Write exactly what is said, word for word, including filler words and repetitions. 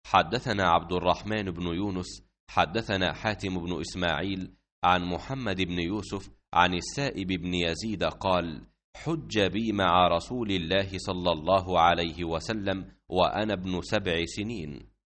حدثنا عبد الرحمن بن يونس حدثنا حاتم بن إسماعيل عن محمد بن يوسف عن السائب بن يزيد قال: حج بي مع رسول الله صلى الله عليه وسلم وأنا ابن سبع سنين.